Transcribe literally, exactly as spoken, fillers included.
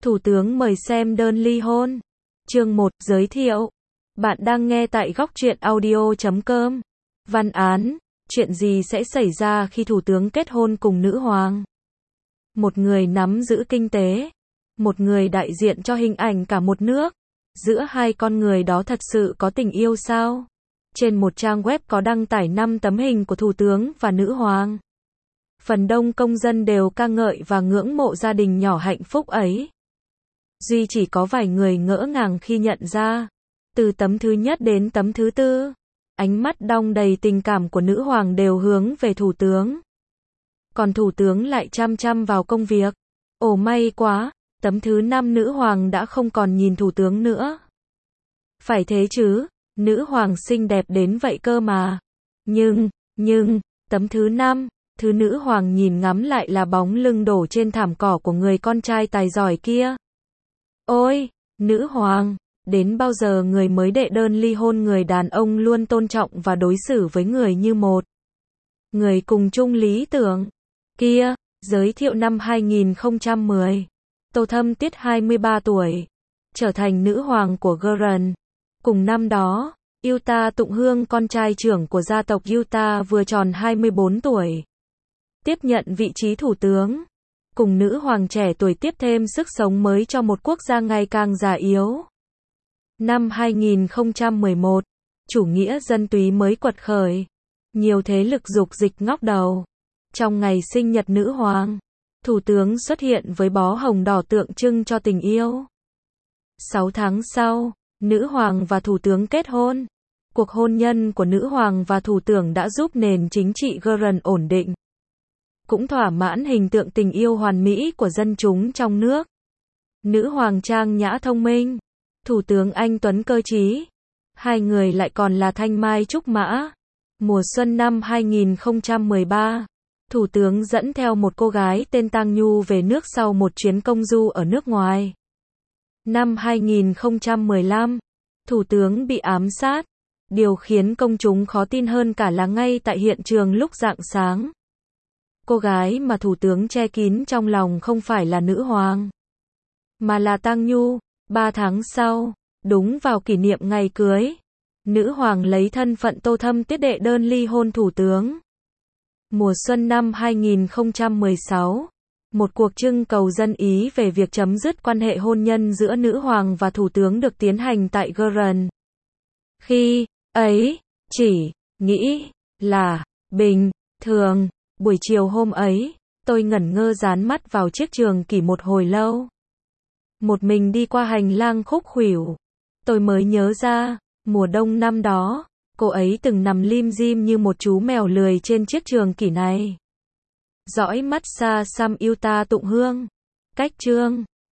Thủ tướng mời xem đơn ly hôn. Chương một, giới thiệu. Bạn đang nghe tại góc truyện audio chấm com. Văn án, chuyện gì sẽ xảy ra khi thủ tướng kết hôn cùng nữ hoàng? Một người nắm giữ kinh tế, một người đại diện cho hình ảnh cả một nước. Giữa hai con người đó thật sự có tình yêu sao? Trên một trang web có đăng tải năm tấm hình của thủ tướng và nữ hoàng. Phần đông công dân đều ca ngợi và ngưỡng mộ gia đình nhỏ hạnh phúc ấy. Duy chỉ có vài người ngỡ ngàng khi nhận ra, từ tấm thứ nhất đến tấm thứ tư, ánh mắt đong đầy tình cảm của nữ hoàng đều hướng về thủ tướng. Còn thủ tướng lại chăm chăm vào công việc. Ồ may quá, tấm thứ năm nữ hoàng đã không còn nhìn thủ tướng nữa. Phải thế chứ, nữ hoàng xinh đẹp đến vậy cơ mà. Nhưng, nhưng, tấm thứ năm, thứ nữ hoàng nhìn ngắm lại là bóng lưng đổ trên thảm cỏ của người con trai tài giỏi kia. Ôi, nữ hoàng, đến bao giờ người mới đệ đơn ly hôn người đàn ông luôn tôn trọng và đối xử với người như một người cùng chung lý tưởng. Kia, giới thiệu năm hai nghìn không trăm mười, Tô Thâm Tiết hai mươi ba tuổi, trở thành nữ hoàng của Gurren. Cùng năm đó, Utah Tụng Hương con trai trưởng của gia tộc Utah vừa tròn hai mươi bốn tuổi. Tiếp nhận vị trí thủ tướng. Cùng nữ hoàng trẻ tuổi tiếp thêm sức sống mới cho một quốc gia ngày càng già yếu. Năm hai nghìn không trăm mười một, chủ nghĩa dân túy mới quật khởi. Nhiều thế lực dục dịch ngóc đầu. Trong ngày sinh nhật nữ hoàng, thủ tướng xuất hiện với bó hồng đỏ tượng trưng cho tình yêu. Sáu tháng sau, nữ hoàng và thủ tướng kết hôn. Cuộc hôn nhân của nữ hoàng và thủ tướng đã giúp nền chính trị Gurren ổn định, cũng thỏa mãn hình tượng tình yêu hoàn mỹ của dân chúng trong nước. Nữ hoàng trang nhã thông minh, thủ tướng anh tuấn cơ trí. Hai người lại còn là thanh mai trúc mã. Mùa xuân năm hai nghìn không trăm mười ba, thủ tướng dẫn theo một cô gái tên Tang Nhu về nước sau một chuyến công du ở nước ngoài. Năm hai nghìn không trăm mười lăm, thủ tướng bị ám sát. Điều khiến công chúng khó tin hơn cả là ngay tại hiện trường lúc rạng sáng, cô gái mà thủ tướng che kín trong lòng không phải là nữ hoàng, mà là Tang Nhu. Ba tháng sau, đúng vào kỷ niệm ngày cưới, nữ hoàng lấy thân phận Tô Thâm Tiết đệ đơn ly hôn thủ tướng. Mùa xuân năm hai nghìn không trăm mười sáu, một cuộc trưng cầu dân Ý về việc chấm dứt quan hệ hôn nhân giữa nữ hoàng và thủ tướng được tiến hành tại Gurren. Khi ấy, chỉ nghĩ là bình thường. Buổi chiều hôm ấy, tôi ngẩn ngơ dán mắt vào chiếc trường kỷ một hồi lâu. Một mình đi qua hành lang khúc khuỷu, tôi mới nhớ ra, mùa đông năm đó, cô ấy từng nằm lim dim như một chú mèo lười trên chiếc trường kỷ này. Dõi mắt xa xăm Utah Tụng Hương. Cách chương